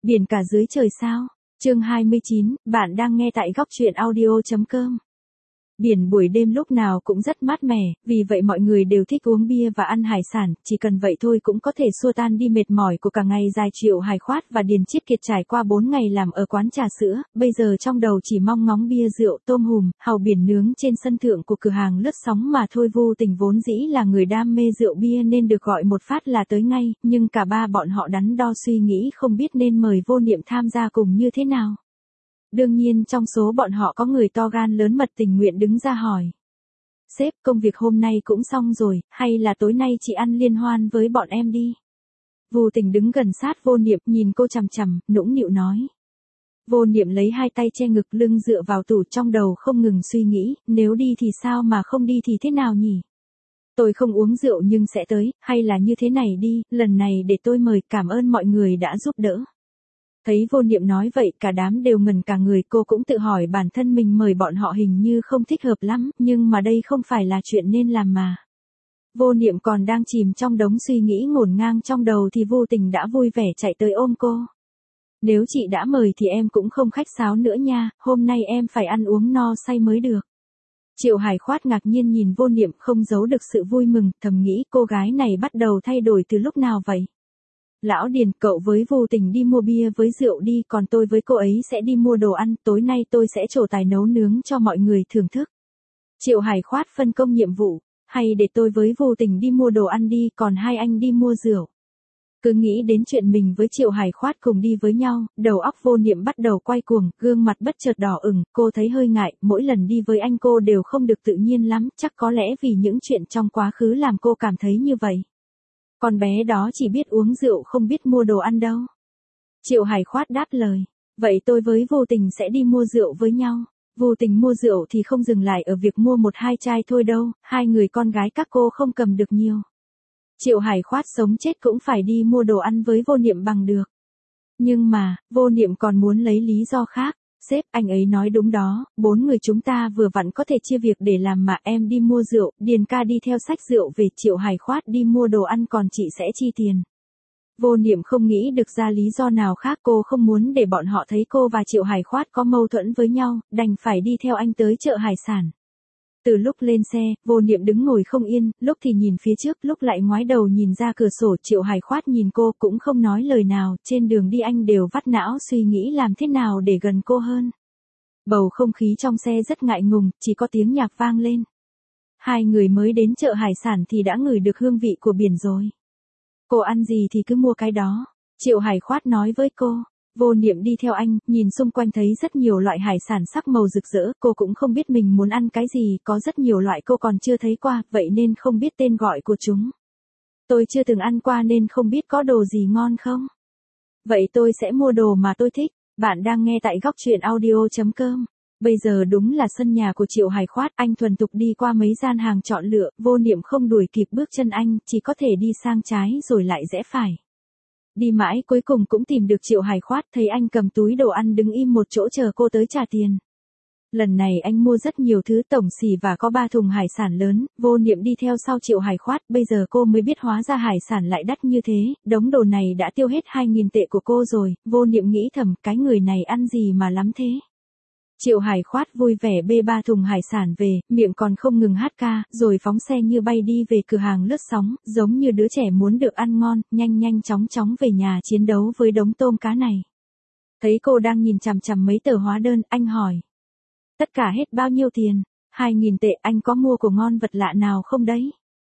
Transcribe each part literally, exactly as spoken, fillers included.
Biển cả dưới trời sao? Chương hai mươi chín, bạn đang nghe tại góc truyện audio chấm com. Biển buổi đêm lúc nào cũng rất mát mẻ, vì vậy mọi người đều thích uống bia và ăn hải sản, chỉ cần vậy thôi cũng có thể xua tan đi mệt mỏi của cả ngày dài. Triệu Hải Khoát và Điền Chiết Kiệt trải qua bốn ngày làm ở quán trà sữa, bây giờ trong đầu chỉ mong ngóng bia rượu, tôm hùm, hàu biển nướng trên sân thượng của cửa hàng lướt sóng mà thôi. Vô Tình vốn dĩ là người đam mê rượu bia nên được gọi một phát là tới ngay, nhưng cả ba bọn họ đắn đo suy nghĩ không biết nên mời Vô Niệm tham gia cùng như thế nào. Đương nhiên trong số bọn họ có người to gan lớn mật tình nguyện đứng ra hỏi. Sếp, công việc hôm nay cũng xong rồi, hay là tối nay chị ăn liên hoan với bọn em đi? Vô Tình đứng gần sát Vô Niệm, nhìn cô chằm chằm, nũng nịu nói. Vô Niệm lấy hai tay che ngực lưng dựa vào tủ, trong đầu không ngừng suy nghĩ, nếu đi thì sao mà không đi thì thế nào nhỉ? Tôi không uống rượu nhưng sẽ tới, hay là như thế này đi, lần này để tôi mời, cảm ơn mọi người đã giúp đỡ. Thấy Vô Niệm nói vậy cả đám đều ngẩn cả người, cô cũng tự hỏi bản thân mình mời bọn họ hình như không thích hợp lắm, nhưng mà đây không phải là chuyện nên làm mà. Vô Niệm còn đang chìm trong đống suy nghĩ ngổn ngang trong đầu thì Vô Tình đã vui vẻ chạy tới ôm cô. Nếu chị đã mời thì em cũng không khách sáo nữa nha, hôm nay em phải ăn uống no say mới được. Triệu Hải Khoát ngạc nhiên nhìn Vô Niệm không giấu được sự vui mừng, thầm nghĩ cô gái này bắt đầu thay đổi từ lúc nào vậy? Lão Điền, cậu với Vô Tình đi mua bia với rượu đi, còn tôi với cô ấy sẽ đi mua đồ ăn, tối nay tôi sẽ trổ tài nấu nướng cho mọi người thưởng thức. Triệu Hải Khoát phân công nhiệm vụ, hay để tôi với Vô Tình đi mua đồ ăn đi, còn hai anh đi mua rượu. Cứ nghĩ đến chuyện mình với Triệu Hải Khoát cùng đi với nhau, đầu óc Vô Niệm bắt đầu quay cuồng, gương mặt bất chợt đỏ ửng, cô thấy hơi ngại, mỗi lần đi với anh cô đều không được tự nhiên lắm, chắc có lẽ vì những chuyện trong quá khứ làm cô cảm thấy như vậy. Con bé đó chỉ biết uống rượu không biết mua đồ ăn đâu. Triệu Hải Khoát đáp lời. Vậy tôi với Vô Tình sẽ đi mua rượu với nhau. Vô Tình mua rượu thì không dừng lại ở việc mua một hai chai thôi đâu, hai người con gái các cô không cầm được nhiều. Triệu Hải Khoát sống chết cũng phải đi mua đồ ăn với Vô Niệm bằng được. Nhưng mà, Vô Niệm còn muốn lấy lý do khác. Sếp, anh ấy nói đúng đó, bốn người chúng ta vừa vặn có thể chia việc để làm mà, em đi mua rượu, Điền ca đi theo xách rượu về, Triệu Hải Khoát đi mua đồ ăn, còn chị sẽ chi tiền. Vô Niệm không nghĩ được ra lý do nào khác, cô không muốn để bọn họ thấy cô và Triệu Hải Khoát có mâu thuẫn với nhau, đành phải đi theo anh tới chợ hải sản. Từ lúc lên xe, Vô Niệm đứng ngồi không yên, lúc thì nhìn phía trước, lúc lại ngoái đầu nhìn ra cửa sổ. Triệu Hải Khoát nhìn cô cũng không nói lời nào, trên đường đi anh đều vắt não suy nghĩ làm thế nào để gần cô hơn. Bầu không khí trong xe rất ngại ngùng, chỉ có tiếng nhạc vang lên. Hai người mới đến chợ hải sản thì đã ngửi được hương vị của biển rồi. Cô ăn gì thì cứ mua cái đó, Triệu Hải Khoát nói với cô. Vô Niệm đi theo anh, nhìn xung quanh thấy rất nhiều loại hải sản sắc màu rực rỡ, cô cũng không biết mình muốn ăn cái gì, có rất nhiều loại cô còn chưa thấy qua, vậy nên không biết tên gọi của chúng. Tôi chưa từng ăn qua nên không biết có đồ gì ngon không? Vậy tôi sẽ mua đồ mà tôi thích. Bạn đang nghe tại góc truyện audio chấm com. Bây giờ đúng là sân nhà của Triệu Hải Khoát, anh thuần thục đi qua mấy gian hàng chọn lựa, Vô Niệm không đuổi kịp bước chân anh, chỉ có thể đi sang trái rồi lại rẽ phải. Đi mãi cuối cùng cũng tìm được Triệu Hải Khoát, thấy anh cầm túi đồ ăn đứng im một chỗ chờ cô tới trả tiền. Lần này anh mua rất nhiều thứ tổng xỉ và có ba thùng hải sản lớn, Vô Niệm đi theo sau Triệu Hải Khoát, bây giờ cô mới biết hóa ra hải sản lại đắt như thế, đống đồ này đã tiêu hết hai nghìn tệ của cô rồi, Vô Niệm nghĩ thầm cái người này ăn gì mà lắm thế. Triệu Hải Khoát vui vẻ bê ba thùng hải sản về, miệng còn không ngừng hát ca, rồi phóng xe như bay đi về cửa hàng lướt sóng, giống như đứa trẻ muốn được ăn ngon, nhanh nhanh chóng chóng về nhà chiến đấu với đống tôm cá này. Thấy cô đang nhìn chằm chằm mấy tờ hóa đơn, anh hỏi. Tất cả hết bao nhiêu tiền? Hai nghìn tệ, anh có mua của ngon vật lạ nào không đấy?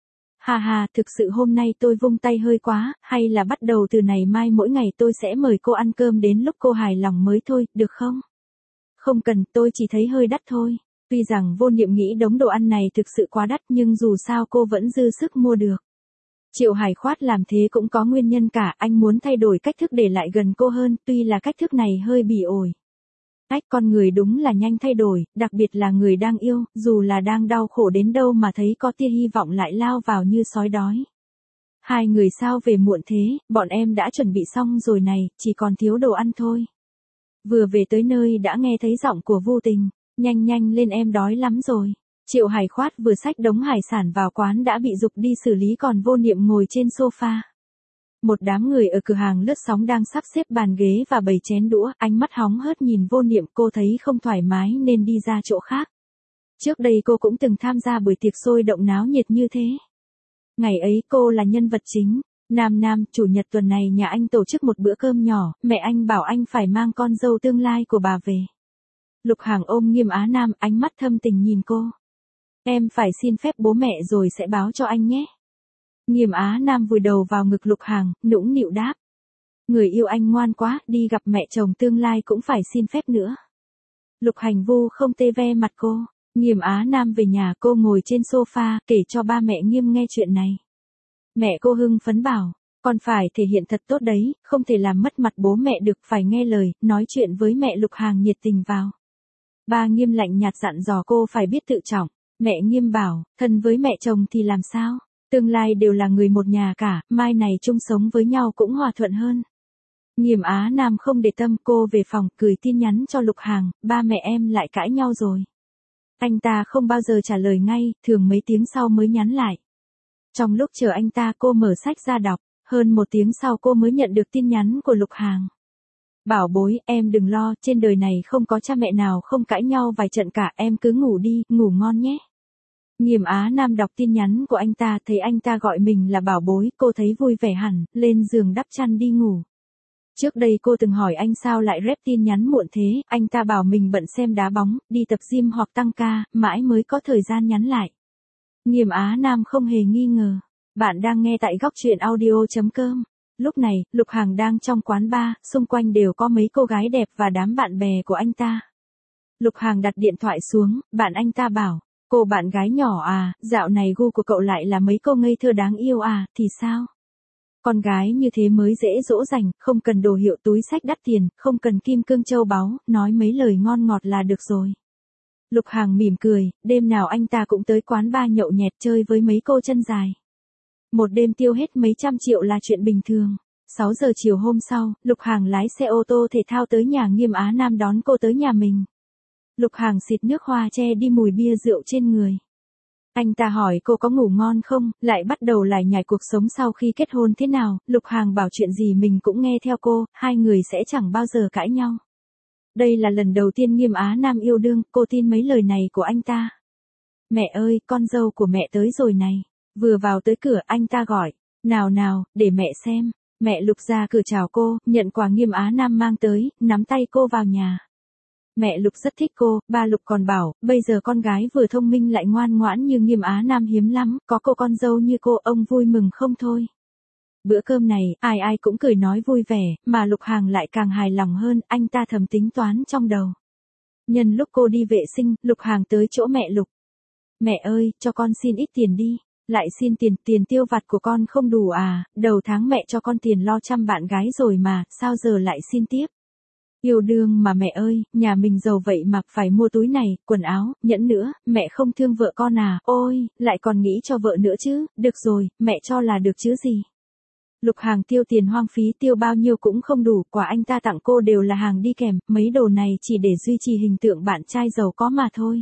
Hà hà, thực sự hôm nay tôi vung tay hơi quá, hay là bắt đầu từ này mai mỗi ngày tôi sẽ mời cô ăn cơm đến lúc cô hài lòng mới thôi, được không? Không cần, tôi chỉ thấy hơi đắt thôi. Tuy rằng Vô Niệm nghĩ đống đồ ăn này thực sự quá đắt nhưng dù sao cô vẫn dư sức mua được. Triệu Hải Khoát làm thế cũng có nguyên nhân cả, anh muốn thay đổi cách thức để lại gần cô hơn, tuy là cách thức này hơi bỉ ổi. Ách, con người đúng là nhanh thay đổi, đặc biệt là người đang yêu, dù là đang đau khổ đến đâu mà thấy có tia hy vọng lại lao vào như sói đói. Hai người sao về muộn thế, bọn em đã chuẩn bị xong rồi này, chỉ còn thiếu đồ ăn thôi. Vừa về tới nơi đã nghe thấy giọng của Vô Tình, nhanh nhanh lên em đói lắm rồi. Triệu Hải Khoát vừa xách đống hải sản vào quán đã bị giục đi xử lý, còn Vô Niệm ngồi trên sofa. Một đám người ở cửa hàng lướt sóng đang sắp xếp bàn ghế và bày chén đũa, ánh mắt hóng hớt nhìn Vô Niệm, cô thấy không thoải mái nên đi ra chỗ khác. Trước đây cô cũng từng tham gia buổi tiệc sôi động náo nhiệt như thế. Ngày ấy cô là nhân vật chính. Nam Nam, chủ nhật tuần này nhà anh tổ chức một bữa cơm nhỏ, mẹ anh bảo anh phải mang con dâu tương lai của bà về. Lục Hàng ôm Nghiêm Á Nam, ánh mắt thâm tình nhìn cô. Em phải xin phép bố mẹ rồi sẽ báo cho anh nhé. Nghiêm Á Nam vùi đầu vào ngực Lục Hàng, nũng nịu đáp. Người yêu anh ngoan quá, đi gặp mẹ chồng tương lai cũng phải xin phép nữa. Lục Hành Vu không tê ve mặt cô. Nghiêm Á Nam về nhà, cô ngồi trên sofa, kể cho ba mẹ Nghiêm nghe chuyện này. Mẹ cô hưng phấn bảo, con phải thể hiện thật tốt đấy, không thể làm mất mặt bố mẹ được, phải nghe lời, nói chuyện với mẹ. Lục Hàng nhiệt tình vào. Ba Nghiêm lạnh nhạt dặn dò cô phải biết tự trọng. Mẹ Nghiêm bảo, thân với mẹ chồng thì làm sao? Tương lai đều là người một nhà cả, mai này chung sống với nhau cũng hòa thuận hơn. Nghiêm Á Nam không để tâm, cô về phòng, gửi tin nhắn cho Lục Hàng, ba mẹ em lại cãi nhau rồi. Anh ta không bao giờ trả lời ngay, thường mấy tiếng sau mới nhắn lại. Trong lúc chờ anh ta, cô mở sách ra đọc, hơn một tiếng sau cô mới nhận được tin nhắn của Lục Hàng. Bảo bối, em đừng lo, trên đời này không có cha mẹ nào không cãi nhau vài trận cả, em cứ ngủ đi, ngủ ngon nhé. Nghiêm Á Nam đọc tin nhắn của anh ta, thấy anh ta gọi mình là bảo bối, cô thấy vui vẻ hẳn, lên giường đắp chăn đi ngủ. Trước đây cô từng hỏi anh sao lại rep tin nhắn muộn thế, anh ta bảo mình bận xem đá bóng, đi tập gym hoặc tăng ca, mãi mới có thời gian nhắn lại. Nghiêm Á Nam không hề nghi ngờ. Bạn đang nghe tại góc truyện audio chấm com. Lúc này, Lục Hàng đang trong quán bar, xung quanh đều có mấy cô gái đẹp và đám bạn bè của anh ta. Lục Hàng đặt điện thoại xuống, bạn anh ta bảo, cô bạn gái nhỏ à, dạo này gu của cậu lại là mấy cô ngây thơ đáng yêu à, thì sao? Con gái như thế mới dễ dỗ dành, không cần đồ hiệu túi xách đắt tiền, không cần kim cương châu báu, nói mấy lời ngon ngọt là được rồi. Lục Hàng mỉm cười, đêm nào anh ta cũng tới quán bar nhậu nhẹt chơi với mấy cô chân dài. Một đêm tiêu hết mấy trăm triệu là chuyện bình thường. sáu giờ chiều hôm sau, Lục Hàng lái xe ô tô thể thao tới nhà Nghiêm Á Nam đón cô tới nhà mình. Lục Hàng xịt nước hoa che đi mùi bia rượu trên người. Anh ta hỏi cô có ngủ ngon không, lại bắt đầu lải nhải cuộc sống sau khi kết hôn thế nào. Lục Hàng bảo chuyện gì mình cũng nghe theo cô, hai người sẽ chẳng bao giờ cãi nhau. Đây là lần đầu tiên Nghiêm Á Nam yêu đương, cô tin mấy lời này của anh ta. Mẹ ơi, con dâu của mẹ tới rồi này. Vừa vào tới cửa, anh ta gọi, nào nào, để mẹ xem. Mẹ Lục ra cửa chào cô, nhận quà Nghiêm Á Nam mang tới, nắm tay cô vào nhà. Mẹ Lục rất thích cô, ba Lục còn bảo, bây giờ con gái vừa thông minh lại ngoan ngoãn như Nghiêm Á Nam hiếm lắm, có cô con dâu như cô, ông vui mừng không thôi. Bữa cơm này, ai ai cũng cười nói vui vẻ, mà Lục Hàng lại càng hài lòng hơn, anh ta thầm tính toán trong đầu. Nhân lúc cô đi vệ sinh, Lục Hàng tới chỗ mẹ Lục. Mẹ ơi, cho con xin ít tiền đi. Lại xin tiền, tiền tiêu vặt của con không đủ à, đầu tháng mẹ cho con tiền lo chăm bạn gái rồi mà, sao giờ lại xin tiếp. Yêu đương mà mẹ ơi, nhà mình giàu vậy mà phải mua túi này, quần áo, nhẫn nữa, mẹ không thương vợ con à, ôi, lại còn nghĩ cho vợ nữa chứ, được rồi, mẹ cho là được chứ gì. Lục Hàng tiêu tiền hoang phí, tiêu bao nhiêu cũng không đủ, quà anh ta tặng cô đều là hàng đi kèm, mấy đồ này chỉ để duy trì hình tượng bạn trai giàu có mà thôi.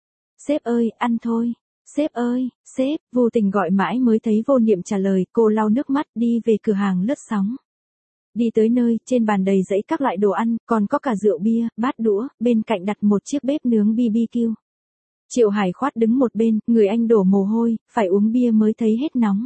Sếp ơi, ăn thôi. Sếp ơi, sếp, Vô Tình gọi mãi mới thấy Vô Niệm trả lời, cô lau nước mắt đi về cửa hàng lướt sóng. Đi tới nơi, trên bàn đầy dãy các loại đồ ăn, còn có cả rượu bia, bát đũa, bên cạnh đặt một chiếc bếp nướng bê bê kiu. Triệu Hải Khoát đứng một bên, người anh đổ mồ hôi, phải uống bia mới thấy hết nóng.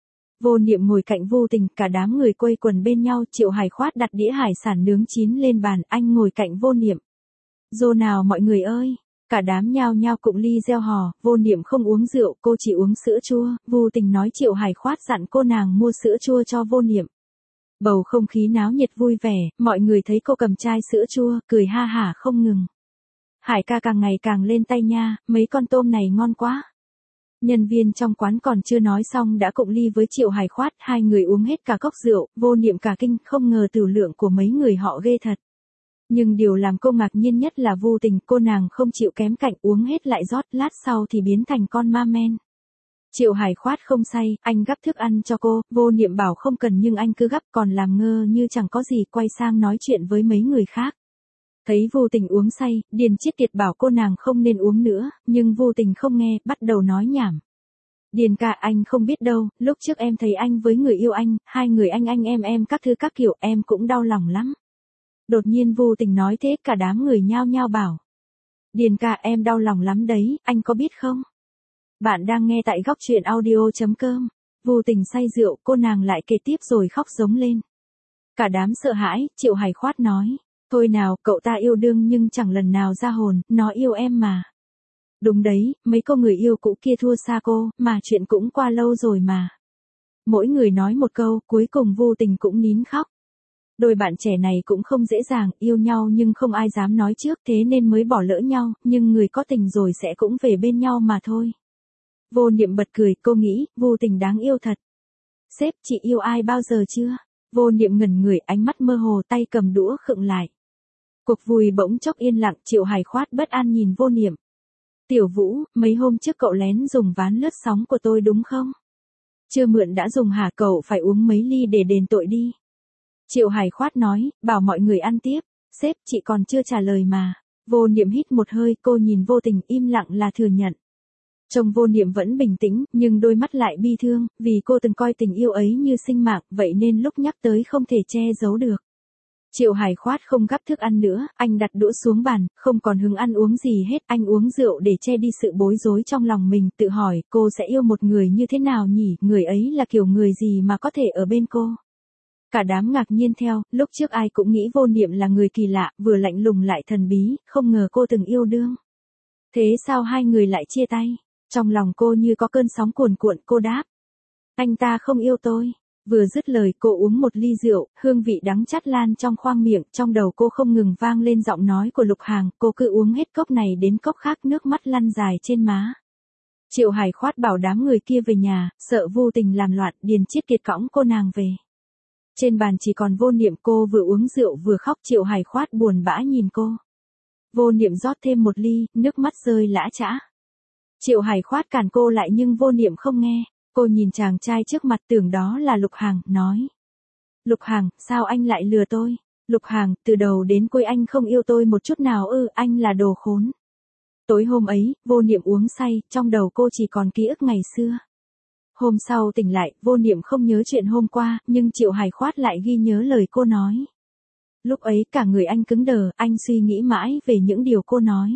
Vô Niệm ngồi cạnh Vô Tình, cả đám người quây quần bên nhau, Triệu Hải Khoát đặt đĩa hải sản nướng chín lên bàn, anh ngồi cạnh Vô Niệm. Dô nào mọi người ơi! Cả đám nhao nhao cụng ly reo hò, Vô Niệm không uống rượu, cô chỉ uống sữa chua, Vô Tình nói Triệu Hải Khoát dặn cô nàng mua sữa chua cho Vô Niệm. Bầu không khí náo nhiệt vui vẻ, mọi người thấy cô cầm chai sữa chua, cười ha hả không ngừng. Hải ca càng ngày càng lên tay nha, mấy con tôm này ngon quá. Nhân viên trong quán còn chưa nói xong đã cụng ly với Triệu Hải Khoát, hai người uống hết cả cốc rượu, Vô Niệm cả kinh, không ngờ tửu lượng của mấy người họ ghê thật. Nhưng điều làm cô ngạc nhiên nhất là Vô Tình, cô nàng không chịu kém cạnh, uống hết lại rót, lát sau thì biến thành con ma men. Triệu Hải Khoát không say, anh gắp thức ăn cho cô, Vô Niệm bảo không cần nhưng anh cứ gắp, còn làm ngơ như chẳng có gì, quay sang nói chuyện với mấy người khác. Thấy Vô Tình uống say, Điền Chiết Kiệt bảo cô nàng không nên uống nữa, nhưng Vô Tình không nghe, bắt đầu nói nhảm. Điền ca, anh không biết đâu, lúc trước em thấy anh với người yêu anh, hai người anh anh em em các thứ các kiểu, em cũng đau lòng lắm. Đột nhiên Vô Tình nói thế, cả đám người nhao nhao bảo. Điền ca, em đau lòng lắm đấy, anh có biết không? Bạn đang nghe tại góc truyện audio.com. Vô Tình say rượu, cô nàng lại kể tiếp rồi khóc giống lên. Cả đám sợ hãi, Triệu Hải khoát nói. Thôi nào, cậu ta yêu đương nhưng chẳng lần nào ra hồn, nó yêu em mà. Đúng đấy, mấy cô người yêu cũ kia thua xa cô, mà chuyện cũng qua lâu rồi mà. Mỗi người nói một câu, cuối cùng Vô Tình cũng nín khóc. Đôi bạn trẻ này cũng không dễ dàng, yêu nhau nhưng không ai dám nói trước, thế nên mới bỏ lỡ nhau, nhưng người có tình rồi sẽ cũng về bên nhau mà thôi. Vô Niệm bật cười, cô nghĩ, Vô Tình đáng yêu thật. Sếp, chị yêu ai bao giờ chưa? Vô Niệm ngẩn người, ánh mắt mơ hồ, tay cầm đũa khựng lại. Cuộc vui bỗng chốc yên lặng, Triệu Hải khoát bất an nhìn Vô Niệm. Tiểu Vũ, mấy hôm trước cậu lén dùng ván lướt sóng của tôi đúng không? Chưa mượn đã dùng hả, cậu phải uống mấy ly để đền tội đi. Triệu Hải khoát nói, bảo mọi người ăn tiếp. Sếp, chị còn chưa trả lời mà. Vô Niệm hít một hơi, cô nhìn Vô Tình im lặng là thừa nhận. Trông Vô Niệm vẫn bình tĩnh, nhưng đôi mắt lại bi thương, vì cô từng coi tình yêu ấy như sinh mạng, vậy nên lúc nhắc tới không thể che giấu được. Triệu Hải khoát không gắp thức ăn nữa, anh đặt đũa xuống bàn, không còn hứng ăn uống gì hết, anh uống rượu để che đi sự bối rối trong lòng mình, tự hỏi, cô sẽ yêu một người như thế nào nhỉ, người ấy là kiểu người gì mà có thể ở bên cô. Cả đám ngạc nhiên theo, lúc trước ai cũng nghĩ Vô Niệm là người kỳ lạ, vừa lạnh lùng lại thần bí, không ngờ cô từng yêu đương. Thế sao hai người lại chia tay? Trong lòng cô như có cơn sóng cuồn cuộn, cô đáp. Anh ta không yêu tôi. Vừa dứt lời cô uống một ly rượu, hương vị đắng chát lan trong khoang miệng, trong đầu cô không ngừng vang lên giọng nói của Lục Hàng, cô cứ uống hết cốc này đến cốc khác, nước mắt lăn dài trên má. Triệu Hải khoát bảo đám người kia về nhà, sợ Vô Tình làm loạn, Điền Chiết Kiệt cõng cô nàng về. Trên bàn chỉ còn Vô Niệm, cô vừa uống rượu vừa khóc, Triệu Hải khoát buồn bã nhìn cô. Vô Niệm rót thêm một ly, nước mắt rơi lã chã. Triệu Hải khoát cản cô lại nhưng Vô Niệm không nghe. Cô nhìn chàng trai trước mặt tưởng đó là Lục Hàng, nói. Lục Hàng, sao anh lại lừa tôi? Lục Hàng, từ đầu đến cuối anh không yêu tôi một chút nào ư, anh là đồ khốn. Tối hôm ấy, Vô Niệm uống say, trong đầu cô chỉ còn ký ức ngày xưa. Hôm sau tỉnh lại, Vô Niệm không nhớ chuyện hôm qua, nhưng Triệu Hải khoát lại ghi nhớ lời cô nói. Lúc ấy cả người anh cứng đờ, anh suy nghĩ mãi về những điều cô nói.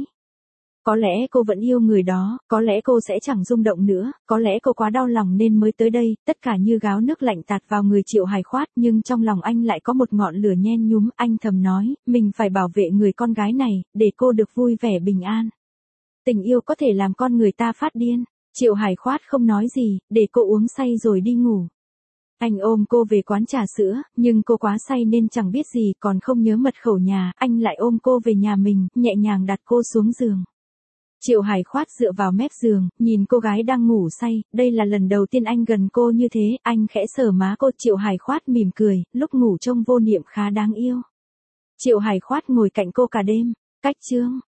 Có lẽ cô vẫn yêu người đó, có lẽ cô sẽ chẳng rung động nữa, có lẽ cô quá đau lòng nên mới tới đây, tất cả như gáo nước lạnh tạt vào người Triệu Hải khoát, nhưng trong lòng anh lại có một ngọn lửa nhen nhúm, anh thầm nói, mình phải bảo vệ người con gái này, để cô được vui vẻ bình an. Tình yêu có thể làm con người ta phát điên. Triệu Hải khoát không nói gì, để cô uống say rồi đi ngủ. Anh ôm cô về quán trà sữa, nhưng cô quá say nên chẳng biết gì, còn không nhớ mật khẩu nhà, anh lại ôm cô về nhà mình, nhẹ nhàng đặt cô xuống giường. Triệu Hải khoát dựa vào mép giường, nhìn cô gái đang ngủ say, đây là lần đầu tiên anh gần cô như thế, anh khẽ sờ má cô. Triệu Hải khoát mỉm cười, lúc ngủ trông Vô Niệm khá đáng yêu. Triệu Hải khoát ngồi cạnh cô cả đêm. Cách chương